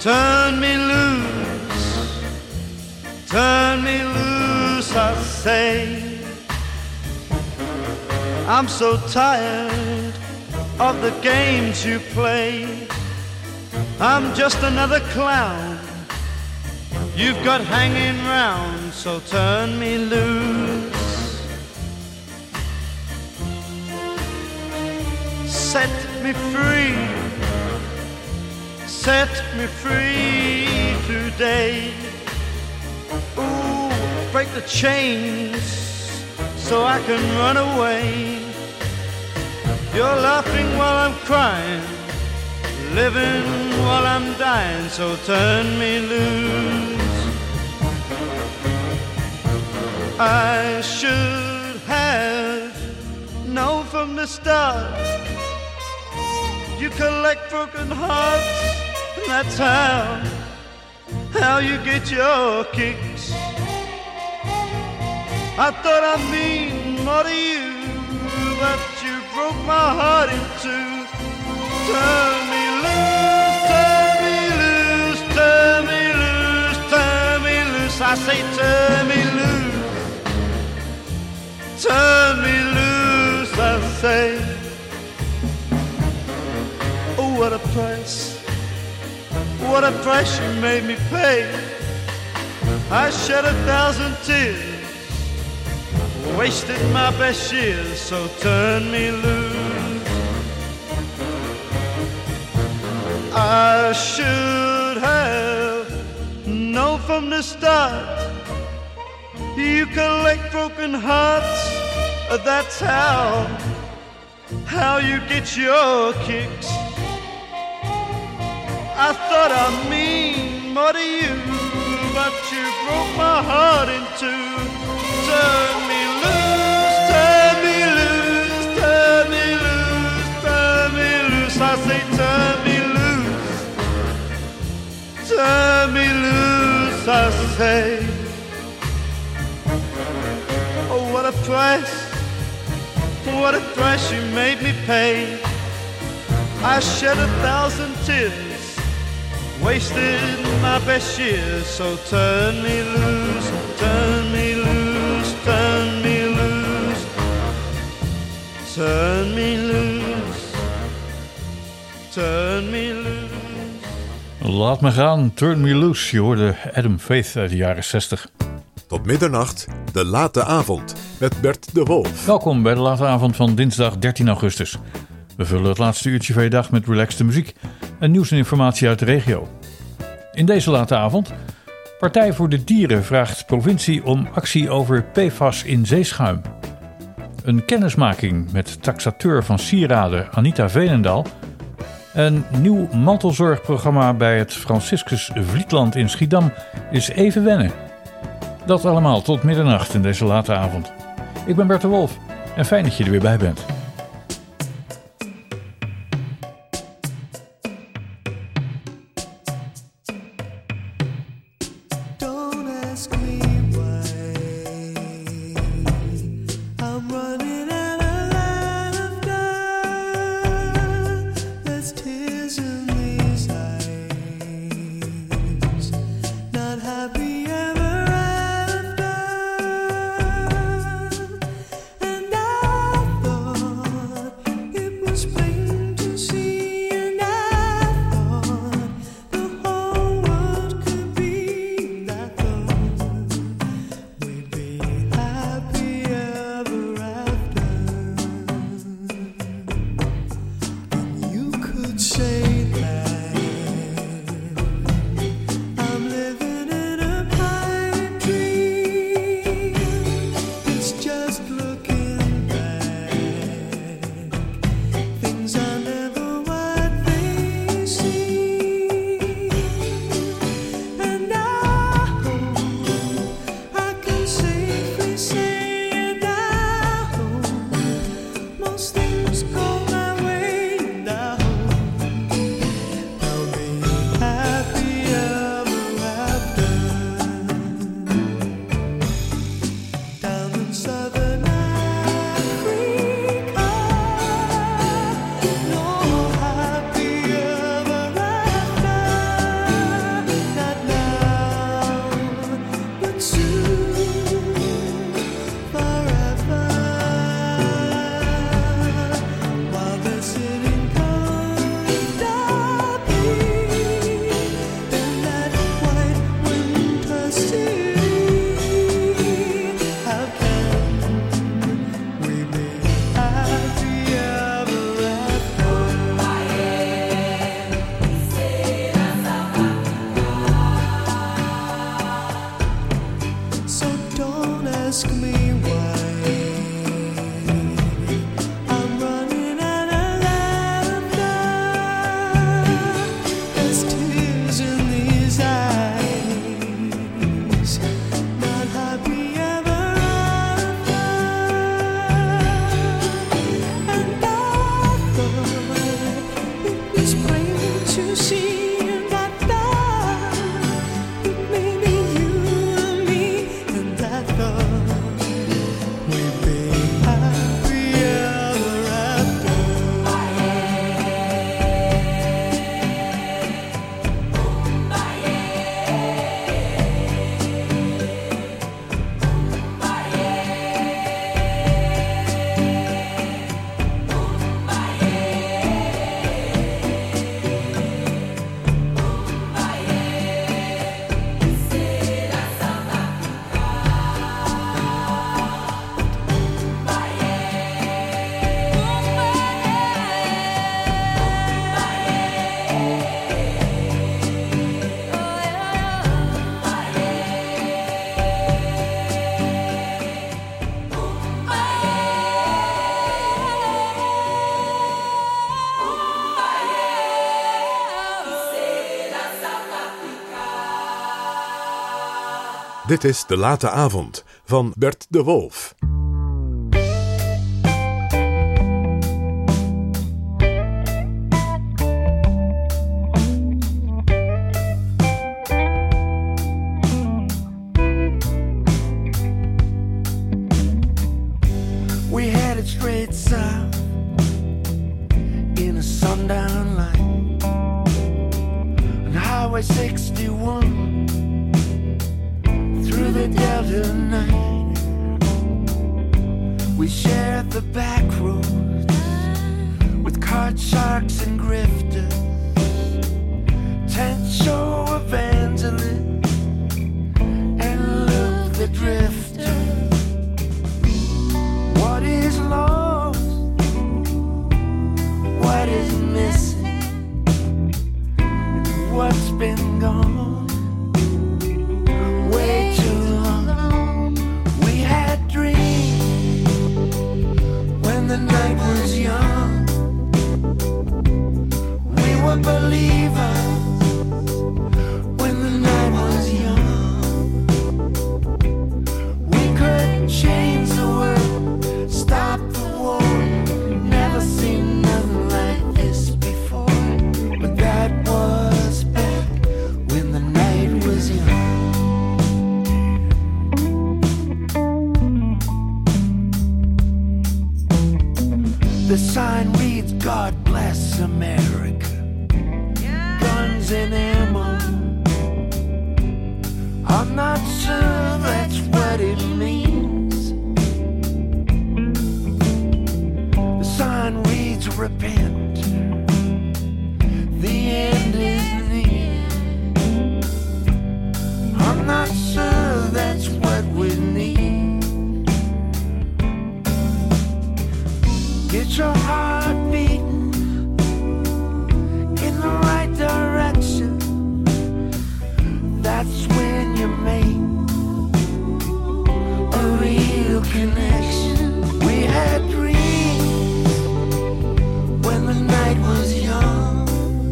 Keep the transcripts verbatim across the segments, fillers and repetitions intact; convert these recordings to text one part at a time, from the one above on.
Turn me loose, turn me loose, I say. I'm so tired of the games you play. I'm just another clown you've got hanging round, so turn me loose. Set me free, set me free today. Ooh, break the chains so I can run away. You're laughing while I'm crying, living while I'm dying, so turn me loose. I should have known from the start you collect broken hearts, that's how, how you get your kicks. I thought I mean more to you, but you broke my heart in two. Turn me loose, turn me loose, turn me loose, turn me loose. I say turn me loose, turn me loose, I say. Oh, what a price, what a price you made me pay. I shed a thousand tears, wasted my best years, so turn me loose. I should have known from the start you collect broken hearts, that's how, how you get your kicks. I thought I mean more to you, but you broke my heart in two. Turn me loose, turn me loose, turn me loose, turn me loose. I say turn me loose, turn me loose, I say. Oh, what a price, what a price you made me pay. I shed a thousand tears, wasted my best years, so turn me loose, turn me loose, turn me loose, turn me loose, turn me loose. Laat me gaan, turn me loose. Je hoorde Adam Faith uit de jaren zestig. Tot middernacht, de late avond, met Bert de Wolf. Welkom bij de late avond van dinsdag dertien augustus. We vullen het laatste uurtje van je dag met relaxte muziek en nieuws en informatie uit de regio. In deze late avond, Partij voor de Dieren vraagt provincie om actie over P F A S in zeeschuim. Een kennismaking met taxateur van sieraden Anita Veenendaal. Een nieuw mantelzorgprogramma bij het Franciscus Vlietland in Schiedam is even wennen. Dat allemaal tot middernacht in deze late avond. Ik ben Bert de Wolf en fijn dat je er weer bij bent. And I thought Dit is De Late Avond van Bert de Wolf. We headed straight south in a sundown line on Highway sixty-one. Through the Delta night, we shared the back roads with card sharks and grifters, tent show evangelists, and Luke the drifter. What is lost? What is missing? What's been gone? Way too long. We had dreams when the night was young. We were believers when the night was young. We could change the world, stop the war. Never seen nothing like this before. But that was back when the night was young. The sign reads, God bless America. Guns and ammo. I'm not sure that's what it means. The sign reads, repent. The end is near. I'm not sure that's what we need. Get your heart beating in the right direction. That's when you make a real connection. We had dreams when the night was young.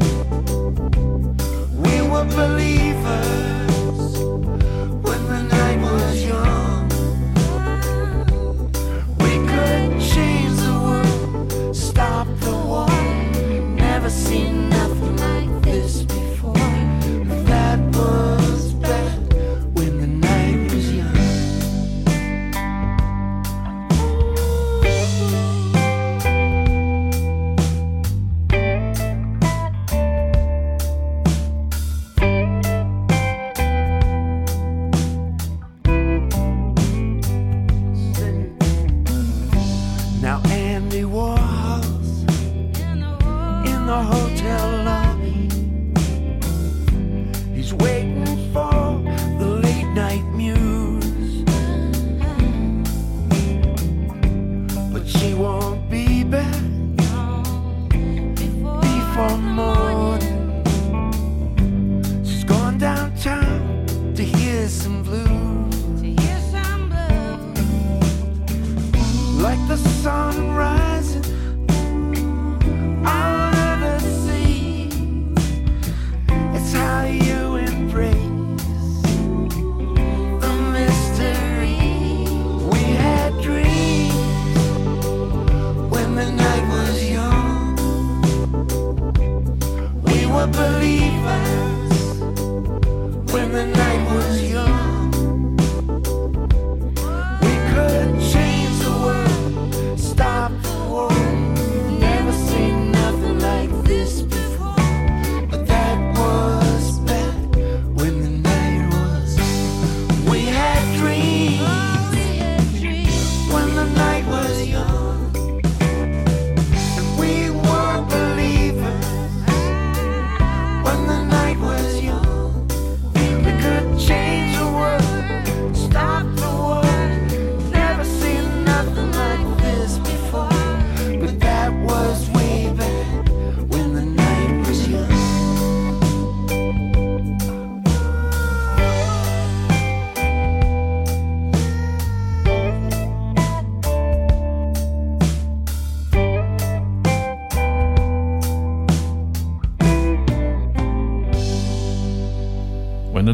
We were believers when the night was young. We could change the world,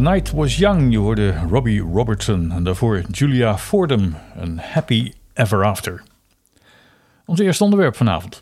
Night Was Young, je hoorde Robbie Robertson en daarvoor Julia Fordham, een Happy Ever After. Ons eerste onderwerp vanavond.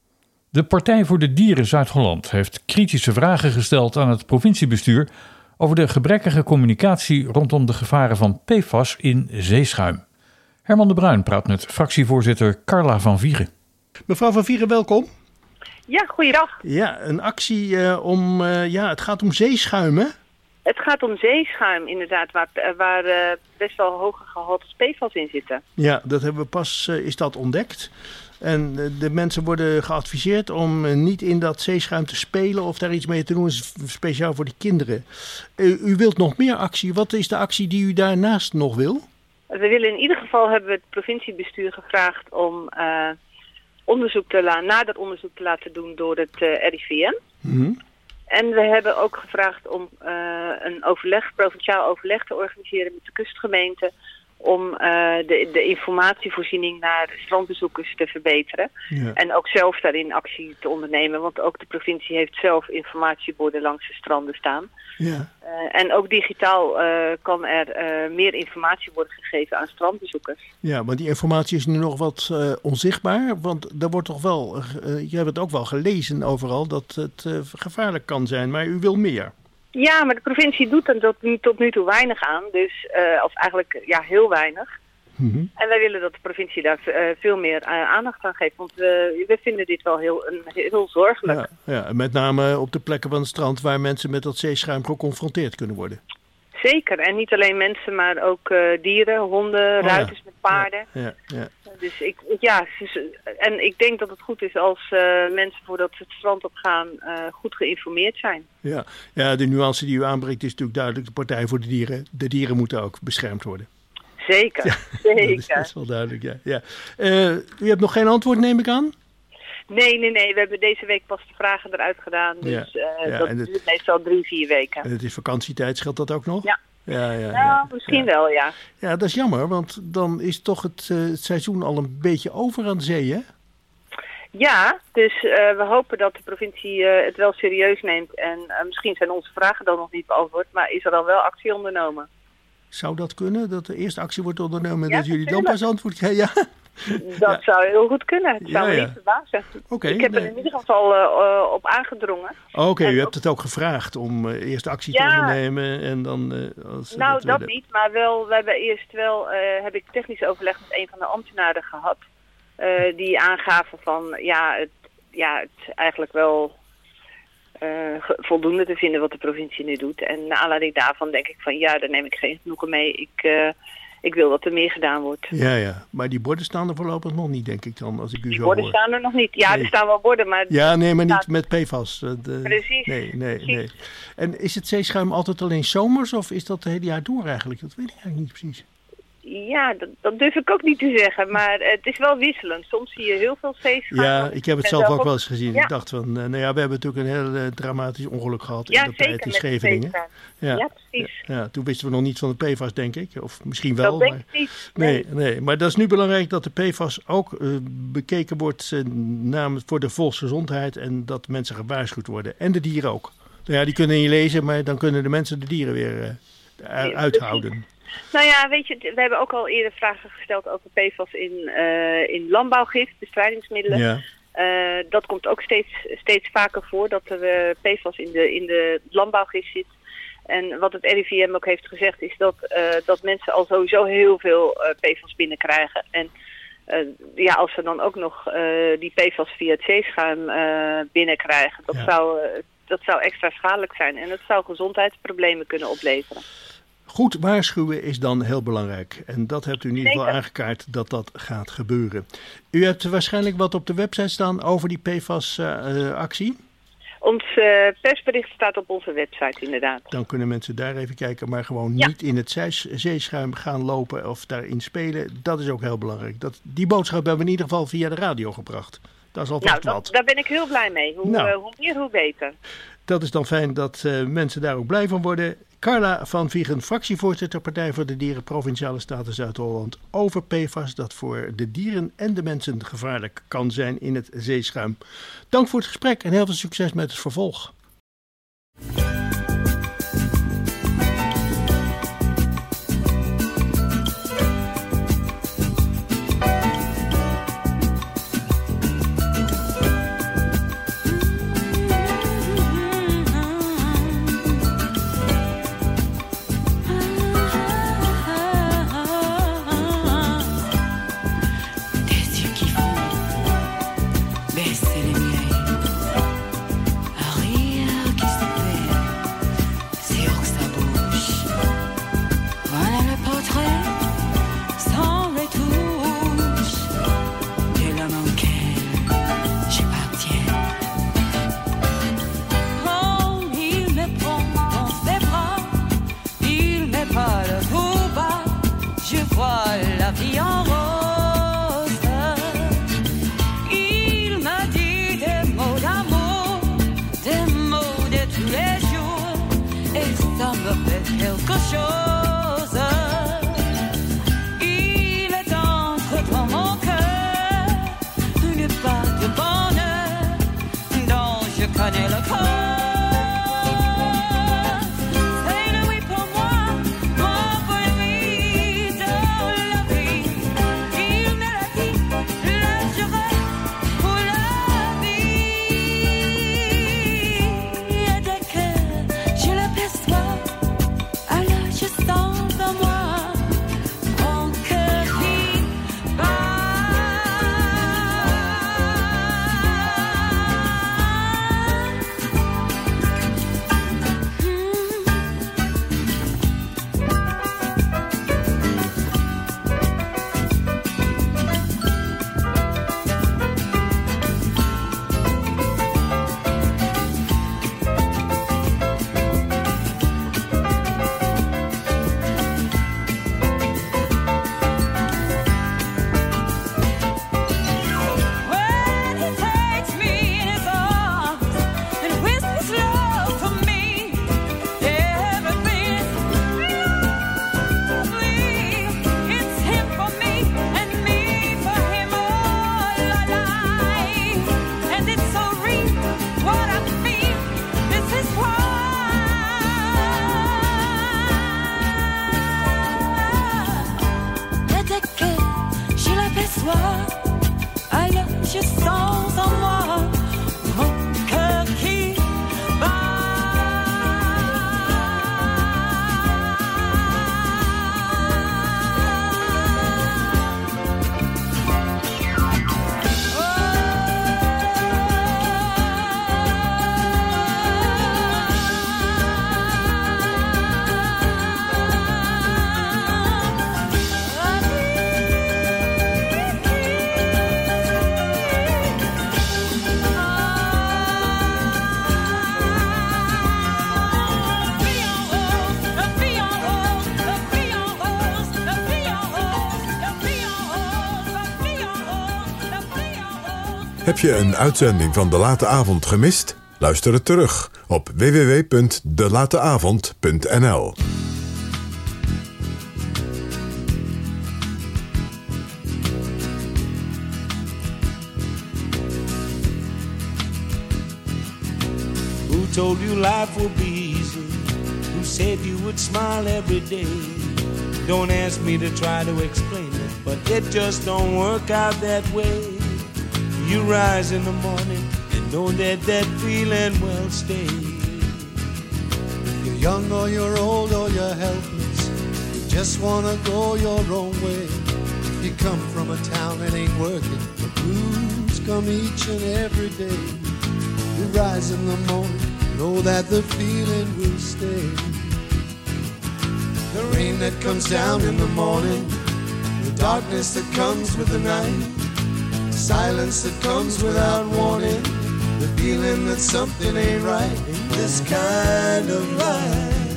De Partij voor de Dieren Zuid-Holland heeft kritische vragen gesteld aan het provinciebestuur over de gebrekkige communicatie rondom de gevaren van P F A S in zeeschuim. Herman de Bruin praat met fractievoorzitter Carla van Vieren. Mevrouw van Vieren, welkom. Ja, goeiedag. Ja, een actie uh, om, uh, ja, het gaat om zeeschuim, hè? Het gaat om zeeschuim, inderdaad, waar, waar uh, best wel hoge gehaltes P F A S in zitten. Ja, dat hebben we pas, uh, is dat ontdekt. En uh, de mensen worden geadviseerd om uh, niet in dat zeeschuim te spelen of daar iets mee te doen, speciaal voor de kinderen. Uh, u wilt nog meer actie. Wat is de actie die u daarnaast nog wil? We willen in ieder geval, hebben we het provinciebestuur gevraagd om uh, onderzoek te la- nader onderzoek te laten doen door het uh, R I V M. Mm-hmm. En we hebben ook gevraagd om uh, een overleg, provinciaal overleg te organiseren met de kustgemeente om uh, de, de informatievoorziening naar strandbezoekers te verbeteren. Ja. En ook zelf daarin actie te ondernemen, want ook de provincie heeft zelf informatieborden langs de stranden staan. Ja. Uh, en ook digitaal uh, kan er uh, meer informatie worden gegeven aan strandbezoekers. Ja, maar die informatie is nu nog wat uh, onzichtbaar, want er wordt toch wel, uh, je hebt het ook wel gelezen overal, dat het uh, gevaarlijk kan zijn, maar u wil meer. Ja, maar de provincie doet er tot nu, tot nu toe weinig aan, dus, uh, of eigenlijk ja, heel weinig. Mm-hmm. En wij willen dat de provincie daar uh, veel meer uh, aandacht aan geeft, want uh, we vinden dit wel heel, een, heel zorgelijk. Ja, ja, met name op de plekken van het strand waar mensen met dat zeeschuim geconfronteerd kunnen worden. Zeker, en niet alleen mensen, maar ook uh, dieren, honden, oh, ruiters ja. met paarden. Ja, ja, ja. Dus ik, ja, en ik denk dat het goed is als uh, mensen voordat ze het strand op gaan uh, goed geïnformeerd zijn. Ja. Ja, de nuance die u aanbrengt is natuurlijk duidelijk. De Partij voor de Dieren, de dieren moeten ook beschermd worden. Zeker, ja, zeker. Dat is, dat is wel duidelijk, ja. ja. Uh, u hebt nog geen antwoord, neem ik aan? Nee, nee, nee. We hebben deze week pas de vragen eruit gedaan. Dus ja, uh, ja, dat duurt het, meestal drie, vier weken. En het is vakantietijd, scheelt dat ook nog? Ja. Ja, ja, nou, ja. misschien ja. wel, ja. Ja, dat is jammer, want dan is toch het, uh, het seizoen al een beetje over aan de zee, hè? Ja, dus uh, we hopen dat de provincie uh, het wel serieus neemt. En uh, misschien zijn onze vragen dan nog niet beantwoord, maar is er dan wel actie ondernomen? Zou dat kunnen? Dat de eerste actie wordt ondernomen en ja, dat jullie dan pas antwoord krijgen? Ja. Dat ja. zou heel goed kunnen. Het zou ja, me ja. niet verbazen. Okay, ik heb nee. er in ieder geval uh, uh, op aangedrongen. Oké, okay, u ook... hebt het ook gevraagd om uh, eerst actie ja. te ondernemen en dan... Uh, als nou, dat, dat willen. niet, maar wel, we hebben eerst wel, uh, heb ik technisch overleg met een van de ambtenaren gehad. Uh, die aangaven van, ja, het, ja, het eigenlijk wel uh, voldoende te vinden wat de provincie nu doet. En naar aanleiding daarvan denk ik van, ja, daar neem ik geen genoegen mee. Ik... Uh, Ik wil dat er meer gedaan wordt. Ja, ja. Maar die borden staan er voorlopig nog niet, denk ik dan, als ik u die zo borden hoor. staan er nog niet. Ja, nee. er staan wel borden, maar... Ja, nee, maar staat... niet met P F A S. De... Precies. Nee, nee, precies. nee. En is het zeeschuim altijd alleen zomers of is dat het hele jaar door eigenlijk? Dat weet ik eigenlijk niet precies. Ja, dat, dat durf ik ook niet te zeggen, maar het is wel wisselend. Soms zie je heel veel zeeschuim. Ja, ik heb het zelf ook wel eens gezien. Ja. Ik dacht van, nou ja, we hebben natuurlijk een heel uh, dramatisch ongeluk gehad ja, in de tijd in Scheveningen. Ja, ja, precies. Ja, ja, toen wisten we nog niet van de P F A S, denk ik. Of misschien wel. Dat denk maar... ik niet. Nee, nee, maar dat is nu belangrijk dat de P F A S ook uh, bekeken wordt uh, namens voor de volksgezondheid en dat mensen gewaarschuwd worden. En de dieren ook. Nou ja, die kunnen niet lezen, maar dan kunnen de mensen de dieren weer uh, uithouden. Nou ja, weet je, we hebben ook al eerder vragen gesteld over P F A S in, uh, in landbouwgif, bestrijdingsmiddelen. Ja. Uh, dat komt ook steeds, steeds vaker voor, dat er uh, P F A S in de, in de landbouwgif zit. En wat het R I V M ook heeft gezegd is dat, uh, dat mensen al sowieso heel veel uh, P F A S binnenkrijgen. En uh, ja, als ze dan ook nog uh, die P F A S via het zeeschuim uh, binnenkrijgen, dat, ja. zou, uh, dat zou extra schadelijk zijn. En dat zou gezondheidsproblemen kunnen opleveren. Goed waarschuwen is dan heel belangrijk. En dat hebt u in ieder geval aangekaart dat dat gaat gebeuren. U hebt waarschijnlijk wat op de website staan over die P F A S-actie? Uh, Ons uh, persbericht staat op onze website inderdaad. Dan kunnen mensen daar even kijken, maar gewoon ja. niet in het zeeschuim gaan lopen of daarin spelen. Dat is ook heel belangrijk. Dat, die boodschap hebben we in ieder geval via de radio gebracht. Dat is alvast nou, wat. Dat, daar ben ik heel blij mee. Hoe, nou, uh, hoe meer, hoe beter. Dat is dan fijn dat uh, mensen daar ook blij van worden. Carla van Vieren, fractievoorzitter Partij voor de Dieren Provinciale Staten Zuid-Holland, over P F A S dat voor de dieren en de mensen gevaarlijk kan zijn in het zeeschuim. Dank voor het gesprek en heel veel succes met het vervolg. fois la vie en rose. Il m'a dit des mots d'amour, des mots de tous les jours, et ça me fait quelque chose. Il est entré dans mon cœur une part de bonheur dont je connais le corps. Heb je een uitzending van De Late Avond gemist? Luister het terug op w w w punt de late avond punt n l. Who told you life would be easy? Who said you would smile every day? Don't ask me to try to explain it, but it just don't work out that way. You rise in the morning and know that that feeling will stay. If you're young or you're old or you're helpless, you just wanna go your own way. If you come from a town that ain't working, the blues come each and every day. You rise in the morning, know that the feeling will stay. The rain that comes down in the morning, the darkness that comes with the night, silence that comes without warning, the feeling that something ain't right in this kind of life.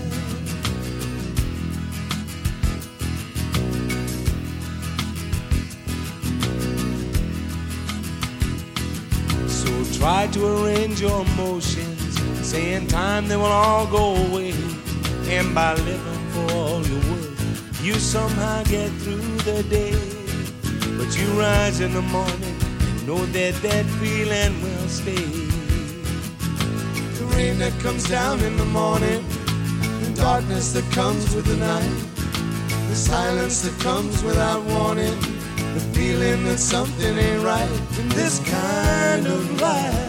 So try to arrange your emotions, say in time they will all go away, and by living for all your worth, you somehow get through the day. But you rise in the morning and know that that feeling will stay. The rain that comes down in the morning, the darkness that comes with the night, the silence that comes without warning, the feeling that something ain't right in this kind of life.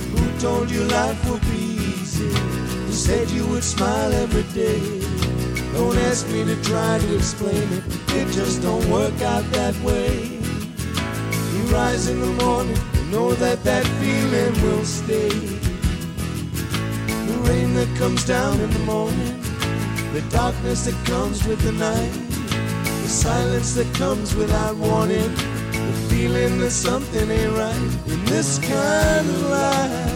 Told you life would be easy, you said you would smile every day, Don't ask me to try to explain it, it just don't work out that way. You rise in the morning, you know that that feeling will stay. The rain that comes down in the morning, the darkness that comes with the night, the silence that comes without warning, the feeling that something ain't right in this kind of life.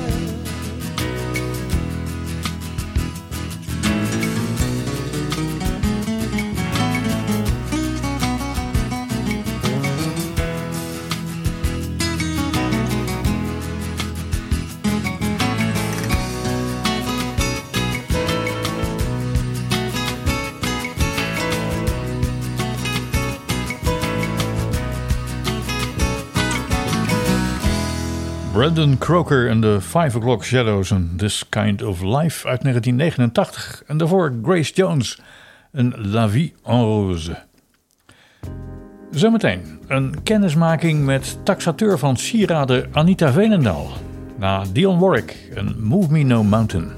Brandon Croker en de Five O'Clock Shadows en This Kind of Life uit negentien negenentachtig. En daarvoor Grace Jones en La Vie en Rose. Zometeen een kennismaking met taxateur van sieraden Anita Veenendaal. Na Dionne Warwick en Move Me No Mountain.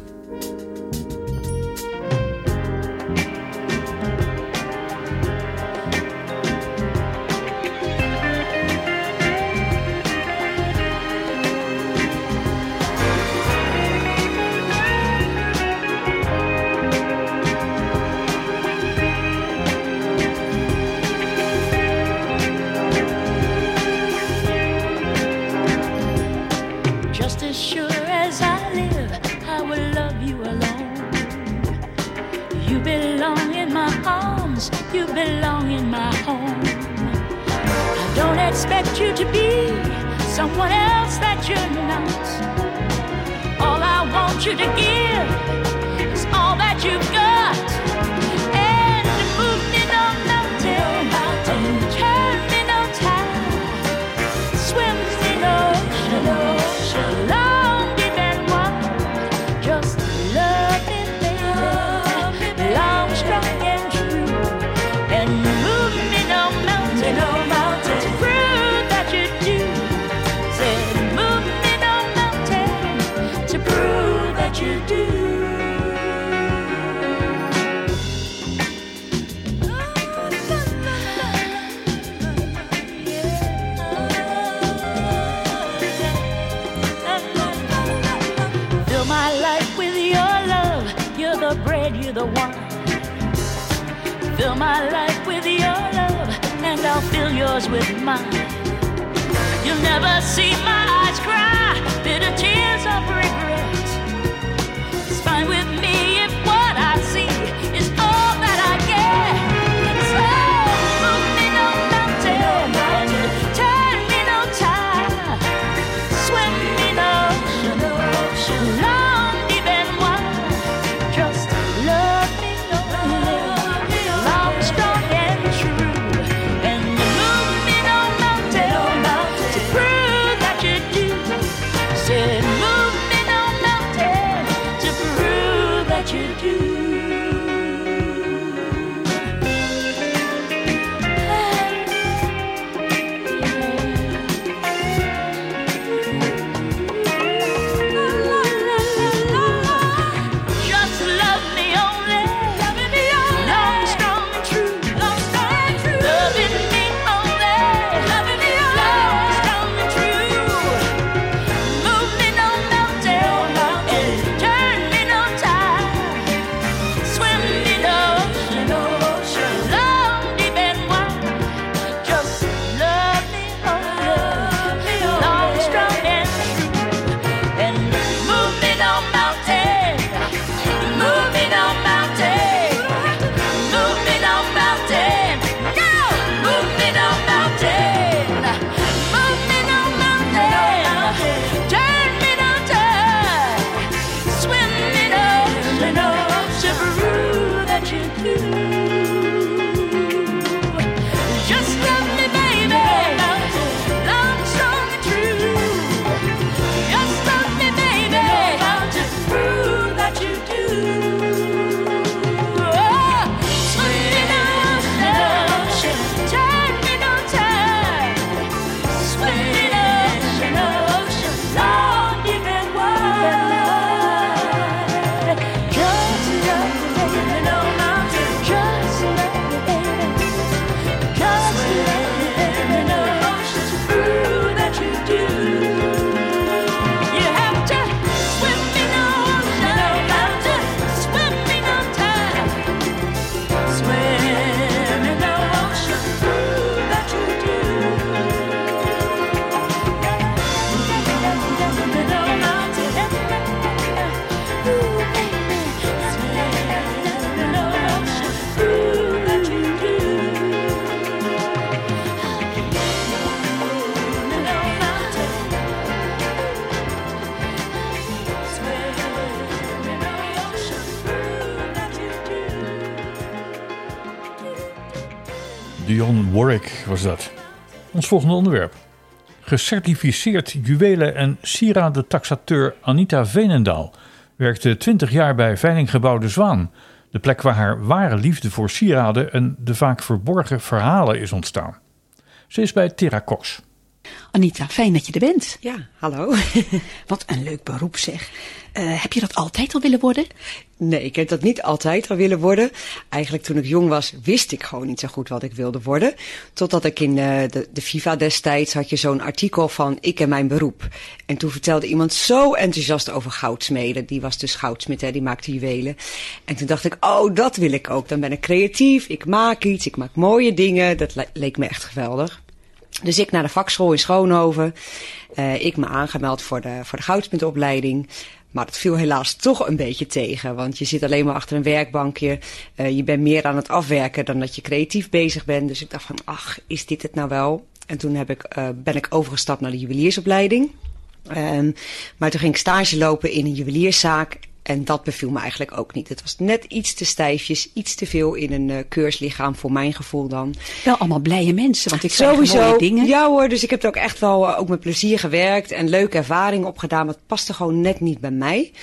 Dionne Warwick was dat. Ons volgende onderwerp. Gecertificeerd juwelen- en sieraden-taxateur Anita Veenendaal werkte twintig jaar bij Veilinggebouw De Zwaan. De plek waar haar ware liefde voor sieraden en de vaak verborgen verhalen is ontstaan. Ze is bij Terra Cox. Anita, fijn dat je er bent. Ja, hallo. Wat een leuk beroep zeg. Uh, heb je dat altijd al willen worden? Nee, ik heb dat niet altijd al willen worden. Eigenlijk toen ik jong was, wist ik gewoon niet zo goed wat ik wilde worden. Totdat ik in de, de, de FIFA destijds had je zo'n artikel van ik en mijn beroep. En toen vertelde iemand zo enthousiast over goudsmeden. Die was dus goudsmid, hè, die maakte juwelen. En toen dacht ik, oh, dat wil ik ook. Dan ben ik creatief, ik maak iets, ik maak mooie dingen. Dat le- leek me echt geweldig. Dus ik naar de vakschool in Schoonhoven. Uh, ik me aangemeld voor de, voor de goudsmidopleiding. Maar dat viel helaas toch een beetje tegen. Want je zit alleen maar achter een werkbankje. Uh, je bent meer aan het afwerken dan dat je creatief bezig bent. Dus ik dacht van, ach, is dit het nou wel? En toen heb ik, uh, ben ik overgestapt naar de juweliersopleiding. Um, maar toen ging ik stage lopen in een juwelierszaak. En dat beviel me eigenlijk ook niet. Het was net iets te stijfjes, iets te veel in een uh, keurslichaam voor mijn gevoel dan. Wel allemaal blije mensen, want ik krijg Sowieso, mooie dingen. Ja hoor, dus ik heb er ook echt wel uh, ook met plezier gewerkt en leuke ervaringen opgedaan. Maar het paste gewoon net niet bij mij.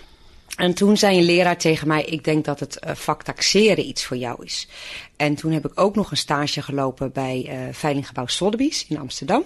En toen zei een leraar tegen mij, ik denk dat het uh, vak taxeren iets voor jou is. En toen heb ik ook nog een stage gelopen bij uh, Veilinggebouw Sotheby's in Amsterdam.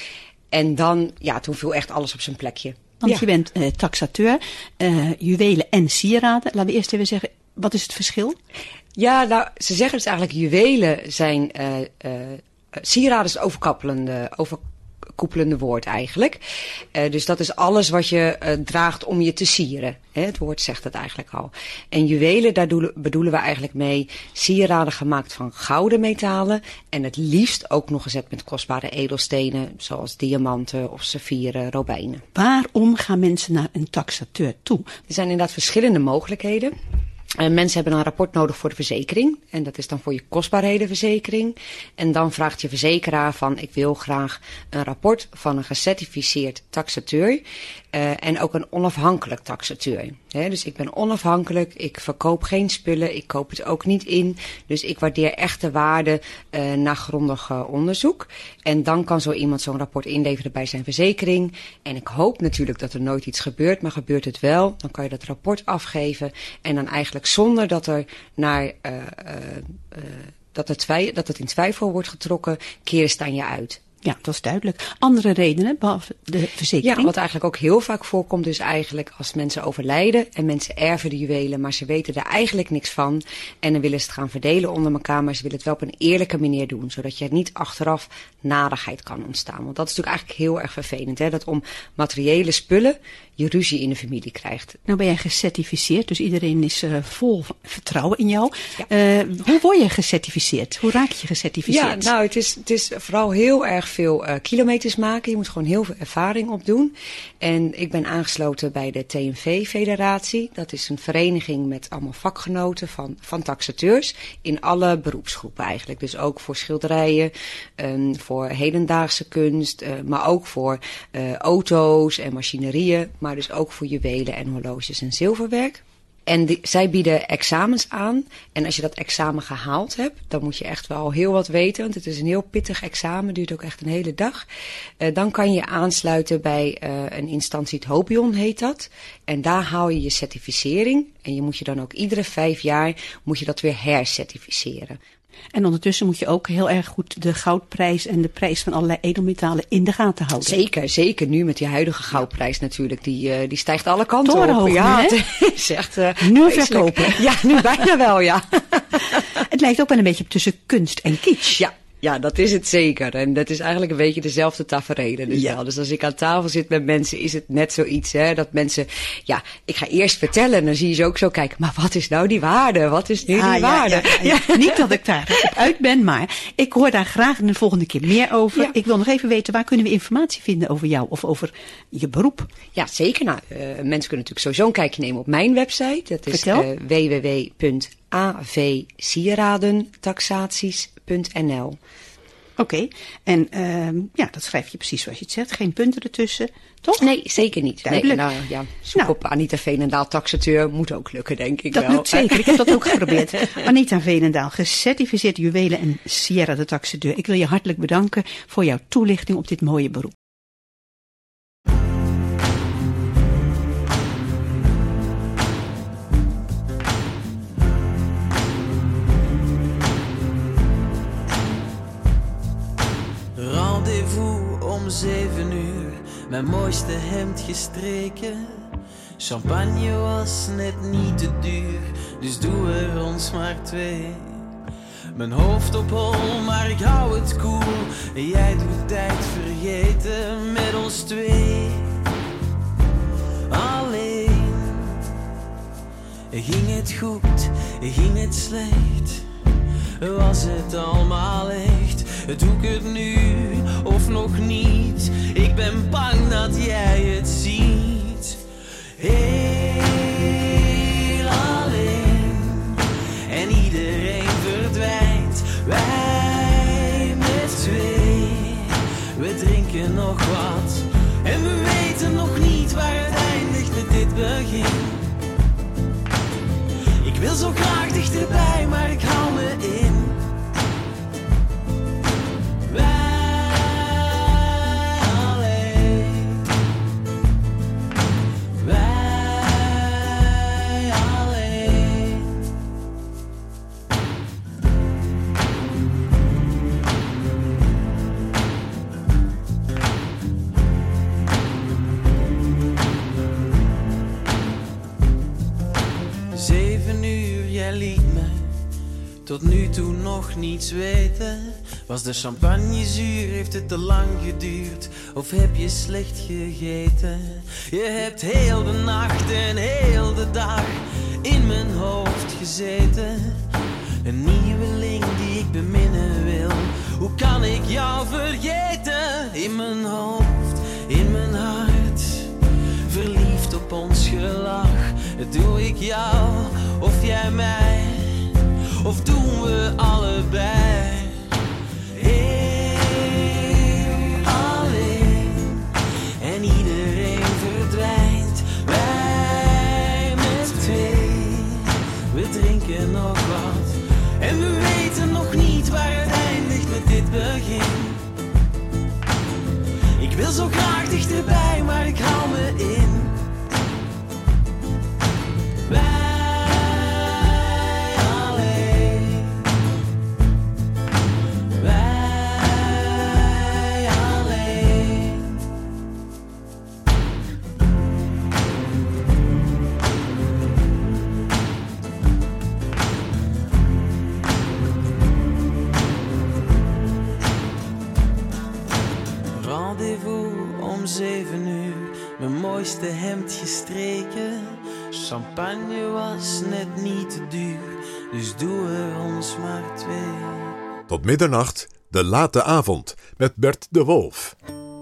En dan, ja, toen viel echt alles op zijn plekje. Want ja. je bent uh, taxateur, uh, juwelen en sieraden. Laten we eerst even zeggen, wat is het verschil? Ja, nou, ze zeggen dus eigenlijk juwelen zijn, uh, uh, sieraden is het overkoepelende, overkoepelende woord eigenlijk. Uh, dus dat is alles wat je uh, draagt om je te sieren. Hè, het woord zegt het eigenlijk al. En juwelen, daar doelen, bedoelen we eigenlijk mee sieraden gemaakt van gouden metalen. En het liefst ook nog gezet met kostbare edelstenen, zoals diamanten of saffieren, robijnen. Waarom gaan mensen naar een taxateur toe? Er zijn inderdaad verschillende mogelijkheden. Uh, mensen hebben een rapport nodig voor de verzekering. En dat is dan voor je kostbaarhedenverzekering. En dan vraagt je verzekeraar van, ik wil graag een rapport van een gecertificeerd taxateur. Uh, en ook een onafhankelijk taxateur. He, dus ik ben onafhankelijk, ik verkoop geen spullen, ik koop het ook niet in. Dus ik waardeer echt de waarde uh, na grondig uh, onderzoek. En dan kan zo iemand zo'n rapport inleveren bij zijn verzekering. En ik hoop natuurlijk dat er nooit iets gebeurt, maar gebeurt het wel, dan kan je dat rapport afgeven. En dan eigenlijk zonder dat er naar... Uh, uh, uh, dat, het twi- dat het in twijfel wordt getrokken, keren staan je uit. Ja, dat is duidelijk. Andere redenen, behalve de verzekering? Ja, wat eigenlijk ook heel vaak voorkomt is eigenlijk als mensen overlijden en mensen erven de juwelen, maar ze weten er eigenlijk niks van. En dan willen ze het gaan verdelen onder elkaar, maar ze willen het wel op een eerlijke manier doen. Zodat je niet achteraf nadigheid kan ontstaan. Want dat is natuurlijk eigenlijk heel erg vervelend. Hè? Dat om materiële spullen je ruzie in de familie krijgt. Nou ben jij gecertificeerd, dus iedereen is uh, vol vertrouwen in jou. Ja. Uh, hoe word je gecertificeerd? Hoe raak je gecertificeerd? Ja, nou het is, het is vooral heel erg veel uh, kilometers maken. Je moet gewoon heel veel ervaring opdoen. En ik ben aangesloten bij de T N V-federatie. Dat is een vereniging met allemaal vakgenoten van, van taxateurs. In alle beroepsgroepen eigenlijk. Dus ook voor schilderijen, um, voor hedendaagse kunst. Uh, maar ook voor uh, auto's en machinerieën. Maar dus ook voor juwelen en horloges en zilverwerk. En die, zij bieden examens aan. En als je dat examen gehaald hebt, dan moet je echt wel heel wat weten. Want het is een heel pittig examen, duurt ook echt een hele dag. Uh, dan kan je aansluiten bij uh, een instantie, het Hopion heet dat. En daar haal je je certificering. En je moet je dan ook iedere vijf jaar moet je dat weer hercertificeren. En ondertussen moet je ook heel erg goed de goudprijs en de prijs van allerlei edelmetalen in de gaten houden. Zeker, zeker. Nu met die huidige goudprijs natuurlijk. Die, uh, die stijgt alle kanten Torenhoog op. Ja, nu, het is echt uh, nu vreselijk. verkopen. Ja, nu bijna wel, ja. Het lijkt ook wel een beetje tussen kunst en kitsch. Ja. Ja, dat is het zeker. En dat is eigenlijk een beetje dezelfde tafereelen. Dus, ja. dus als ik aan tafel zit met mensen, is het net zoiets. Hè, dat mensen, ja, ik ga eerst vertellen en dan zie je ze ook zo kijken. Maar wat is nou die waarde? Wat is nu ja, die ja, waarde? Ja, ja, ja. Niet dat ik daar op uit ben, maar ik hoor daar graag de volgende keer meer over. Ja. Ik wil nog even weten, waar kunnen we informatie vinden over jou of over je beroep? Ja, zeker. Nou, uh, mensen kunnen natuurlijk sowieso een kijkje nemen op mijn website. Dat is uh, w w w punt a v sieraden taxaties punt n l. Oké, okay. en uh, ja, dat schrijf je precies zoals je het zegt. Geen punten ertussen, toch? Nee, zeker niet. Duidelijk. Nee, nou, ja, zoek nou. op Anita Veenendaal, taxateur, moet ook lukken, denk ik dat wel. Dat lukt zeker, ik heb dat ook geprobeerd. Anita Veenendaal, gecertificeerd juwelen en Sierra de taxateur. Ik wil je hartelijk bedanken voor jouw toelichting op dit mooie beroep. Rendezvous om zeven uur, mijn mooiste hemd gestreken. Champagne was net niet te duur, dus doe er ons maar twee. Mijn hoofd op hol, maar ik hou het cool. En jij doet tijd vergeten met ons twee. Alleen, ging het goed, ging het slecht? Was het allemaal echt? Doe ik het nu of nog niet? Ik ben bang dat jij het ziet. Heel alleen en iedereen verdwijnt. Wij met twee, we drinken nog wat en we weten nog niet waar het eindigt met dit begin. Ik wil zo graag dichterbij, maar ik hou me in. Tot nu toe nog niets weten. Was de champagne zuur, heeft het te lang geduurd? Of heb je slecht gegeten? Je hebt heel de nacht en heel de dag in mijn hoofd gezeten. Een nieuweling die ik beminnen wil. Hoe kan ik jou vergeten? In mijn hoofd, in mijn hart, verliefd op ons gelach. Doe ik jou of jij mij? Of doen we allebei? Heel alleen en iedereen verdwijnt. Wij met twee, we drinken nog wat en we weten nog niet waar het eindigt met dit begin. Ik wil zo graag dichterbij, maar ik hou me in. Wij zeven uur, mijn mooiste hemd gestreken. Champagne was net niet te duur, dus doe er ons maar twee. Tot middernacht, de late avond, met Bert de Wolf.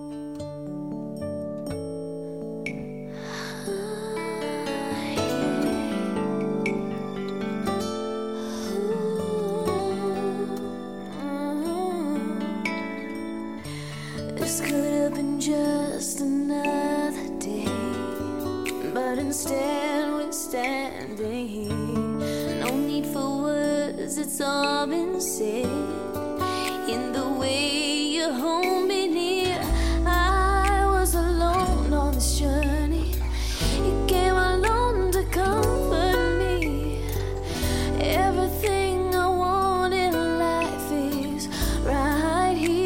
Just another day, but instead we're standing here. No need for words, it's all been said. In the way you hold me near, I was alone on this journey. You came alone to comfort me. Everything I want in life is right here.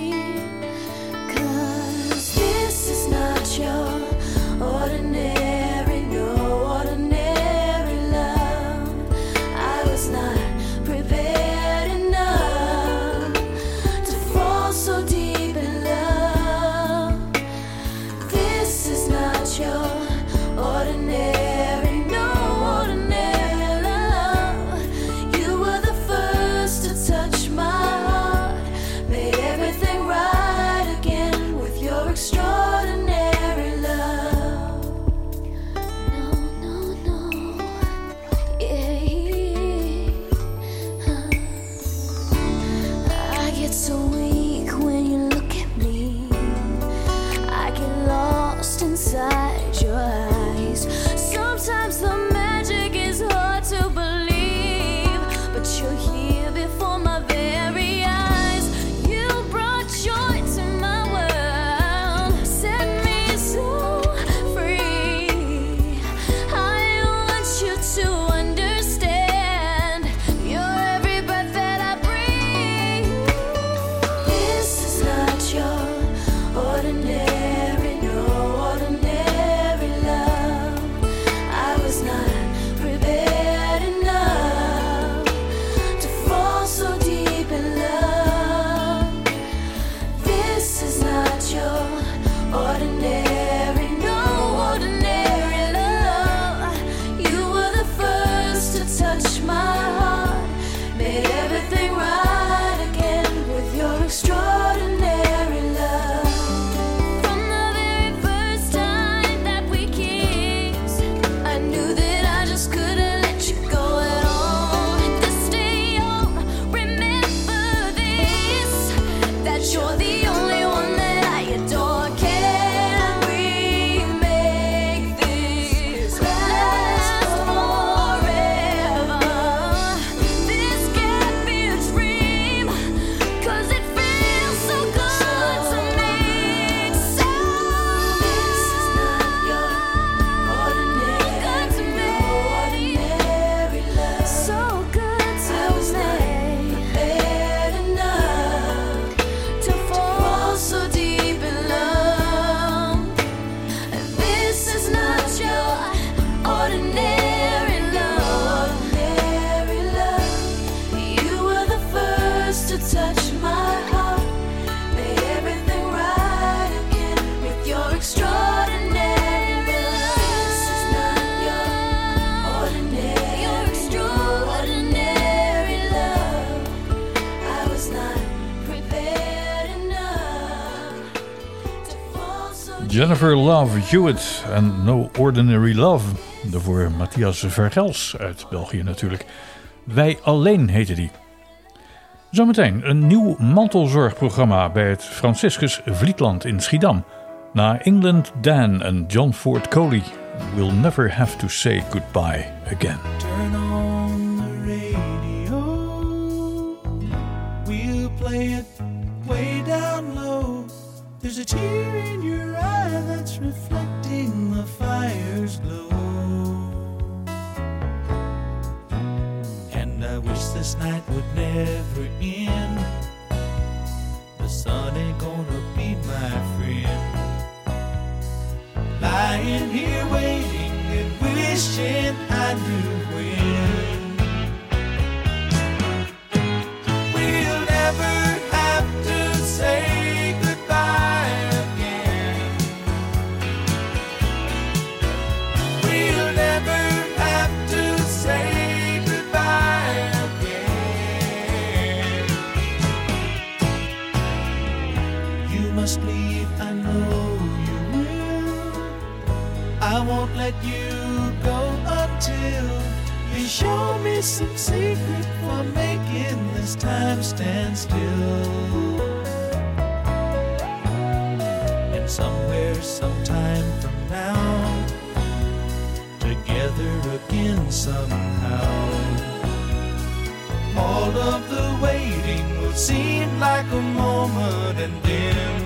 Your ordinary, no ordinary love. I was not prepared enough to fall so deep in Jennifer Love Hewitt en No Ordinary Love. Daarvoor Matthias Vergels uit België natuurlijk. Wij alleen heette die. Zometeen een nieuw mantelzorgprogramma bij het Franciscus Vlietland in Schiedam. Na England Dan en John Ford Coley. We'll never have to say goodbye again. Turn on the radio. We'll play it way down low. There's a tear in your eye that's reflecting the fire's glow. And I wish this night would never end. The sun ain't gonna be my friend. Lying here waiting and wishing I knew when. We'll never have to say goodbye again. We'll never have to say goodbye again. You must leave, I know. I won't let you go until you show me some secret for making this time stand still. And somewhere, sometime from now, together again somehow, all of the waiting will seem like a moment, and then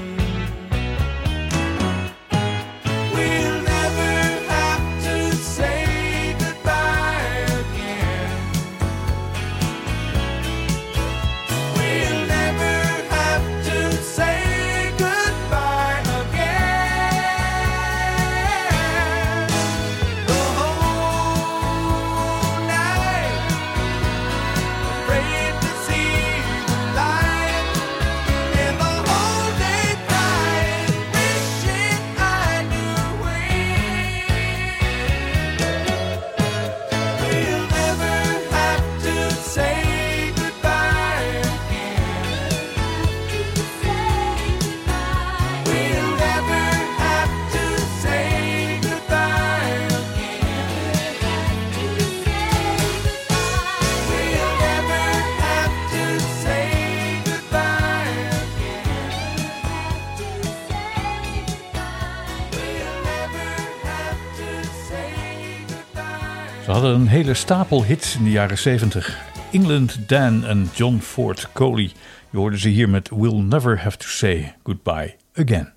Ze hadden een hele stapel hits in de jaren zeventig. England Dan en John Ford Coley. Je hoorde ze hier met We'll Never Have to Say Goodbye Again.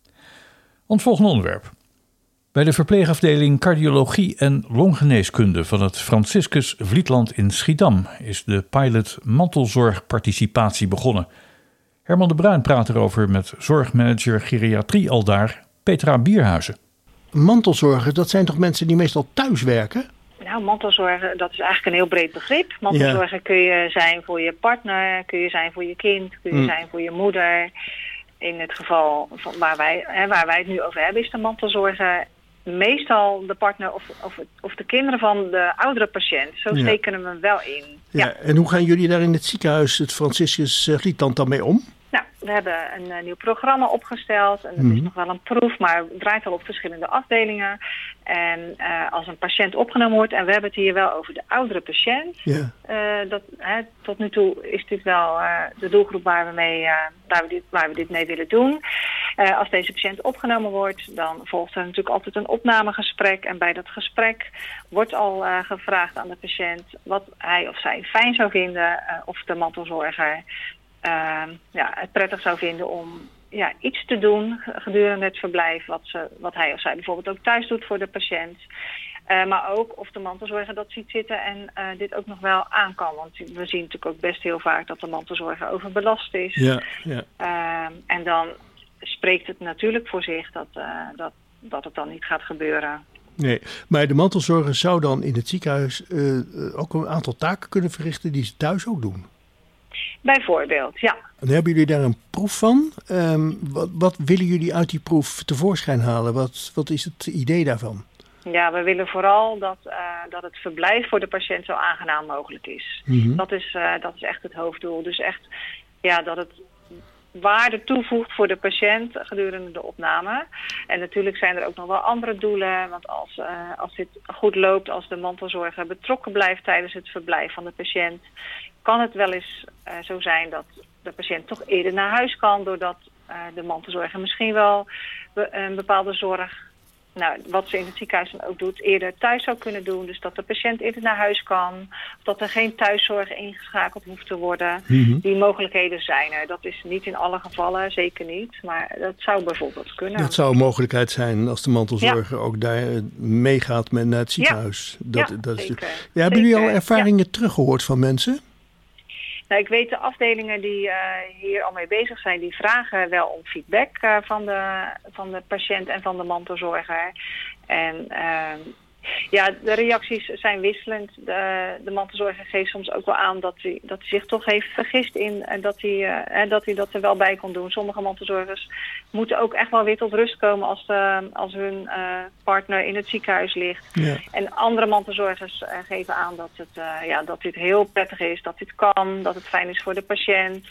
Ons volgende onderwerp. Bij de verpleegafdeling Cardiologie en Longgeneeskunde van het Franciscus Vlietland in Schiedam is de pilot mantelzorgparticipatie begonnen. Herman de Bruin praat erover met zorgmanager geriatrie aldaar, Petra Bierhuizen. Mantelzorgen, dat zijn toch mensen die meestal thuis werken? Nou, mantelzorgen, dat is eigenlijk een heel breed begrip. Mantelzorgen ja. kun je zijn voor je partner, kun je zijn voor je kind, kun je mm. zijn voor je moeder. In het geval van waar, wij, hè, waar wij het nu over hebben, is de mantelzorger meestal de partner of, of, of de kinderen van de oudere patiënt. Zo ja. steken we hem wel in. Ja. Ja. En hoe gaan jullie daar in het ziekenhuis, het Franciscus Vlietland, dan mee om? Nou, we hebben een uh, nieuw programma opgesteld. En dat mm-hmm. is nog wel een proef, maar het draait al op verschillende afdelingen. En uh, als een patiënt opgenomen wordt, en we hebben het hier wel over de oudere patiënt. Yeah. Uh, dat, hè, tot nu toe is dit wel uh, de doelgroep waar we, mee, uh, waar, we dit, waar we dit mee willen doen. Uh, als deze patiënt opgenomen wordt, dan volgt er natuurlijk altijd een opnamegesprek. En bij dat gesprek wordt al uh, gevraagd aan de patiënt wat hij of zij fijn zou vinden. Uh, of de mantelzorger uh, ja, het prettig zou vinden om ja, iets te doen gedurende het verblijf. Wat, ze, wat hij of zij bijvoorbeeld ook thuis doet voor de patiënt. Uh, maar ook of de mantelzorger dat ziet zitten en uh, dit ook nog wel aan kan. Want we zien natuurlijk ook best heel vaak dat de mantelzorger overbelast is. Ja, ja. Uh, en dan spreekt het natuurlijk voor zich dat, uh, dat, dat het dan niet gaat gebeuren. Nee, maar de mantelzorger zou dan in het ziekenhuis uh, ook een aantal taken kunnen verrichten die ze thuis ook doen. Bijvoorbeeld, ja. En hebben jullie daar een proef van? Um, wat, wat willen jullie uit die proef tevoorschijn halen? Wat, wat is het idee daarvan? Ja, we willen vooral dat, uh, dat het verblijf voor de patiënt zo aangenaam mogelijk is. Mm-hmm. Dat is, uh, dat is echt het hoofddoel. Dus echt, ja, dat het waarde toevoegt voor de patiënt gedurende de opname. En natuurlijk zijn er ook nog wel andere doelen. Want als, uh, als dit goed loopt, als de mantelzorger betrokken blijft tijdens het verblijf van de patiënt, kan het wel eens uh, zo zijn dat de patiënt toch eerder naar huis kan, doordat uh, de mantelzorger misschien wel be- een bepaalde zorg, nou, wat ze in het ziekenhuis dan ook doet, eerder thuis zou kunnen doen. Dus dat de patiënt eerder naar huis kan. Of dat er geen thuiszorg ingeschakeld hoeft te worden. Mm-hmm. Die mogelijkheden zijn er. Dat is niet in alle gevallen, zeker niet. Maar dat zou bijvoorbeeld kunnen. Dat zou een mogelijkheid zijn als de mantelzorger ja. ook daar meegaat met naar het ziekenhuis. Ja, dat, ja, dat is zeker. Ja, hebben zeker. jullie al ervaringen ja. teruggehoord van mensen? Nou, ik weet de afdelingen die uh, hier al mee bezig zijn, die vragen wel om feedback uh, van, de, van de patiënt en van de mantelzorger. En uh, ja, de reacties zijn wisselend. De, de mantelzorger geeft soms ook wel aan dat hij, dat hij zich toch heeft vergist in en dat hij, uh, dat hij dat er wel bij kon doen. Sommige mantelzorgers moeten ook echt wel weer tot rust komen als, de, als hun uh, partner in het ziekenhuis ligt. Ja. En andere mantelzorgers uh, geven aan dat, het, uh, ja, dat dit heel prettig is, dat dit kan, dat het fijn is voor de patiënt.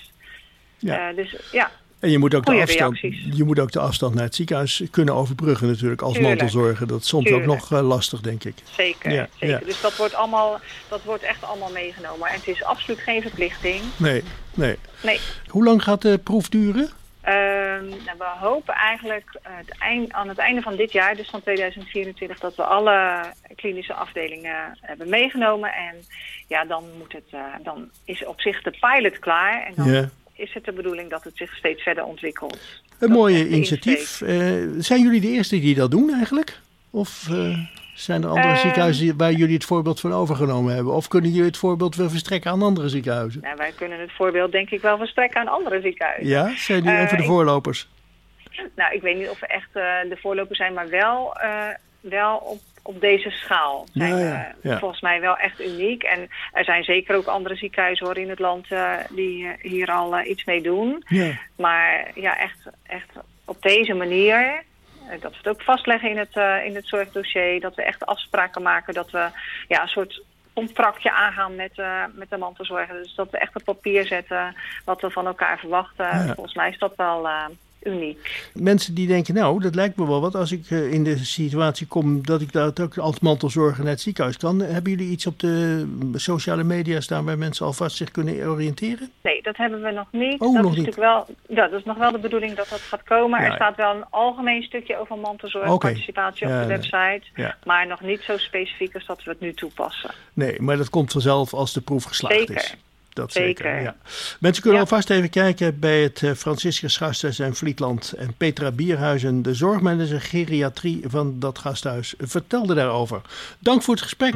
Ja. Uh, dus ja. En je moet, ook de Goeie afstand, reacties. je moet ook de afstand naar het ziekenhuis kunnen overbruggen natuurlijk als Tuurlijk. mantelzorger. Dat is soms Tuurlijk. ook nog uh, lastig, denk ik. Zeker, Ja, zeker. ja. Dus dat wordt, allemaal, dat wordt echt allemaal meegenomen. En het is absoluut geen verplichting. Nee, nee. Nee. Hoe lang gaat de proef duren? Uh, nou, we hopen eigenlijk uh, het eind, aan het einde van dit jaar, dus van tweeduizend vierentwintig, dat we alle klinische afdelingen hebben meegenomen. En ja, dan, moet het, uh, dan is op zich de pilot klaar. En dan Ja. is het de bedoeling dat het zich steeds verder ontwikkelt. Een Dat mooie is echt de initiatief. Uh, zijn jullie de eerste die dat doen eigenlijk? Of uh, zijn er andere Uh, ziekenhuizen waar jullie het voorbeeld van overgenomen hebben? Of kunnen jullie het voorbeeld wel verstrekken aan andere ziekenhuizen? Nou, wij kunnen het voorbeeld denk ik wel verstrekken aan andere ziekenhuizen. Ja, zijn jullie Uh, een van de ik- voorlopers? Nou, ik weet niet of we echt uh, de voorloper zijn, maar wel, uh, wel op, op deze schaal zijn Nou we ja, ja. volgens mij wel echt uniek. En er zijn zeker ook andere ziekenhuizen hoor, in het land uh, die uh, hier al uh, iets mee doen. Ja. Maar ja, echt, echt op deze manier, uh, dat we het ook vastleggen in het, uh, in het zorgdossier, dat we echt afspraken maken, dat we ja, een soort contractje aangaan met, uh, met de mantelzorger. Dus dat we echt op papier zetten wat we van elkaar verwachten. Ja. Volgens mij is dat wel uh, uniek. Mensen die denken, nou, dat lijkt me wel wat als ik uh, in de situatie kom dat ik daar ook als mantelzorger naar het ziekenhuis kan. Hebben jullie iets op de sociale media staan waar mensen alvast zich kunnen oriënteren? Nee, dat hebben we nog niet. Oh, dat nog is niet. natuurlijk wel, ja, dat is nog wel de bedoeling dat dat gaat komen. Ja, er ja. staat wel een algemeen stukje over mantelzorgparticipatie Oké. op de Ja, website. ja. Maar nog niet zo specifiek als dat we het nu toepassen. Nee, maar dat komt vanzelf als de proef geslaagd Zeker. is. Dat zeker. Zeker. Ja. Mensen kunnen Ja. alvast even kijken bij het uh, Franciscus Gasthuis in Vlietland en Petra Bierhuizen, de zorgmanager geriatrie van dat gasthuis, vertelde daarover. Dank voor het gesprek.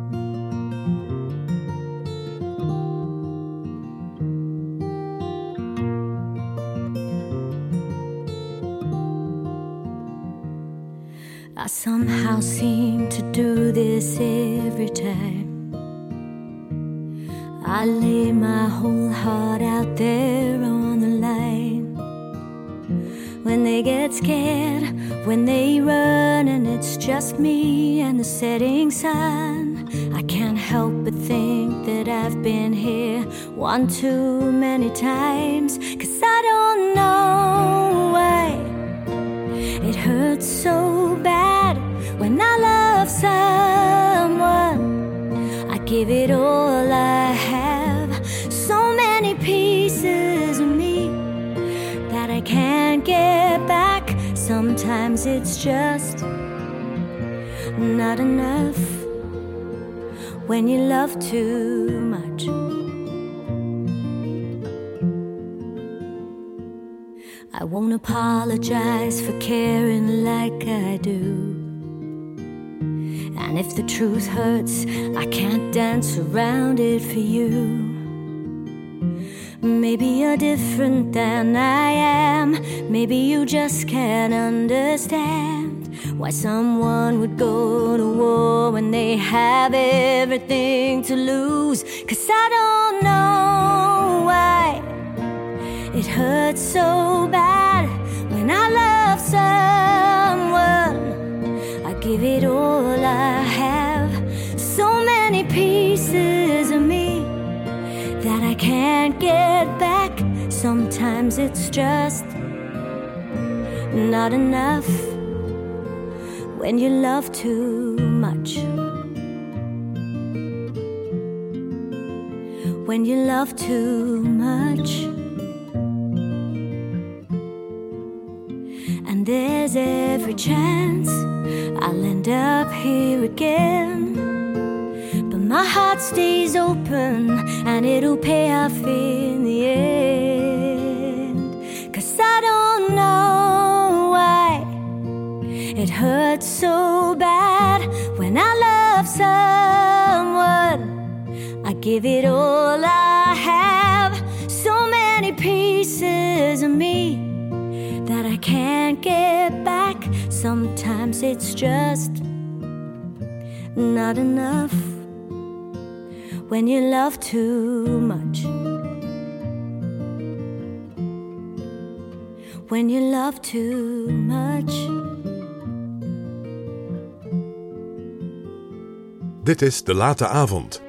I somehow seem to do this every time. I lay my whole heart out there on the line. When they get scared, when they run and it's just me and the setting sun, I can't help but think that I've been here one too many times. 'Cause I don't know why it hurts so bad when I love someone. I give it all I have, so many pieces of me that I can't get back. Sometimes it's just not enough when you love too much. I won't apologize for caring like I do. And if the truth hurts, I can't dance around it for you. Maybe you're different than I am. Maybe you just can't understand why someone would go to war when they have everything to lose. 'Cause I don't know why it hurts so bad when I love someone. I give it all I have, so many pieces of me that I can't get back. Sometimes it's just not enough when you love too much. When you love too much. And there's every chance I'll end up here again, but my heart stays open and it'll pay off in the end. 'Cause I don't know why it hurts so bad when I love someone. I give it all I have, so many pieces of me that I can't get back. Sometimes it's just not enough when you love too much. When you love too much. Dit is De Late Avond.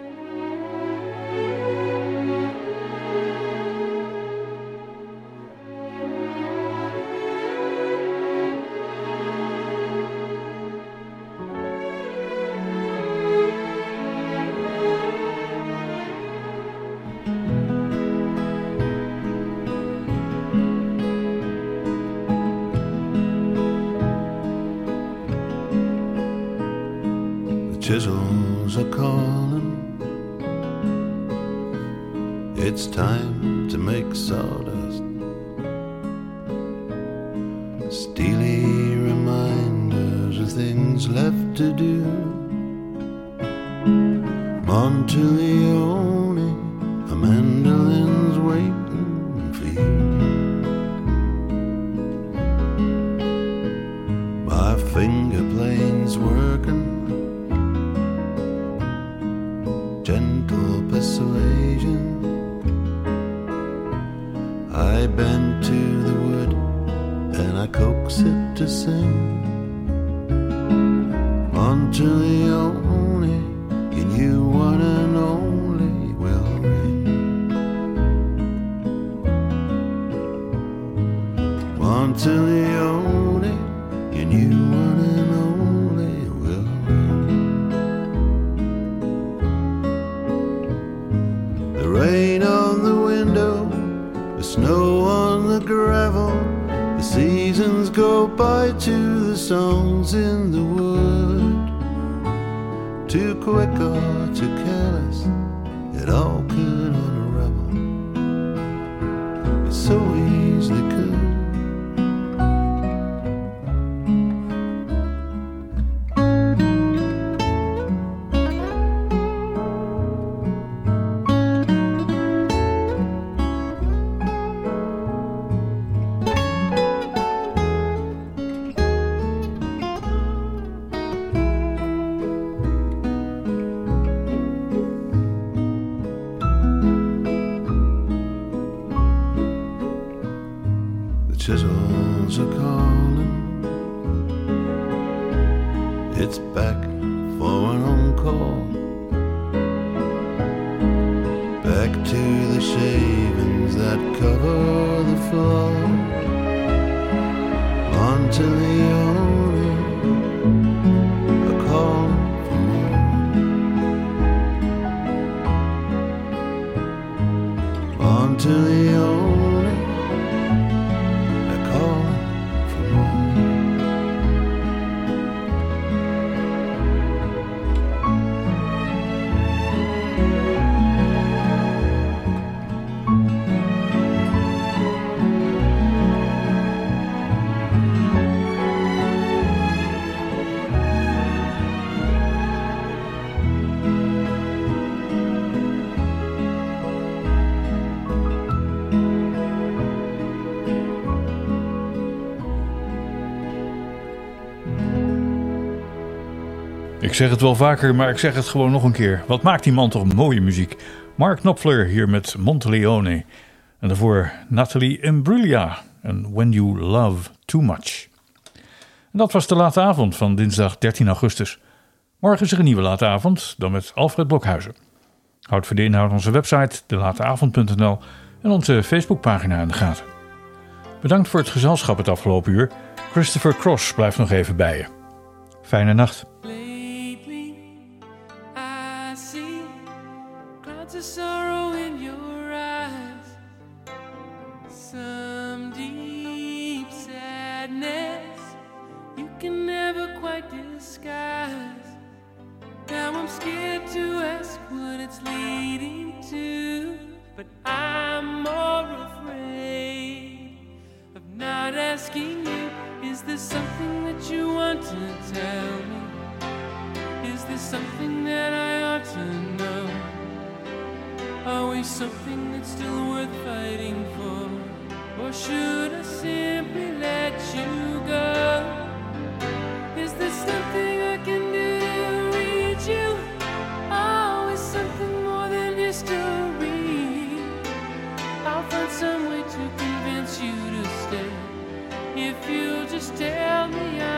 Chisels are calling. It's time to make sawdust. Steely reminders of things left to do. Monteleone, a mandolin's waiting for you. My finger plane's working. Gentle persuasion. I bend to the wood and I coax it to sing. Monteleone, you knew one and only will ring. Monteleone, you knew one and only will ring. The rain on the window, the snow on the gravel, the seasons go by to the songs in the wood. Too quick or too careless, it all could unravel. It so easily could. Chisels are calling. It's back for an encore. Back to the shavings that cover the floor. Monteleone, a call for more. Monteleone. Ik zeg het wel vaker, maar ik zeg het gewoon nog een keer. Wat maakt die man toch mooie muziek? Mark Knopfler hier met Monteleone. En daarvoor Nathalie Imbruglia en When You Love Too Much. En dat was de late avond van dinsdag dertien augustus. Morgen is er een nieuwe late avond, dan met Alfred Blokhuizen. Houd voor de inhoud onze website de late avond punt n l en onze Facebookpagina in de gaten. Bedankt voor het gezelschap het afgelopen uur. Christopher Cross blijft nog even bij je. Fijne nacht. Lately, I see clouds of sorrow in your eyes, some deep sadness you can never quite disguise. Now I'm scared to ask what it's leading to, but I'm more afraid of not asking you. Is there something that you want to tell me? Is there something that I ought to know? Are we something that's still worth fighting for? Or should I simply let you go? Is there something I can do to reach you? Oh, is something more than history? I'll find some way to convince you to stay. If you'll just tell me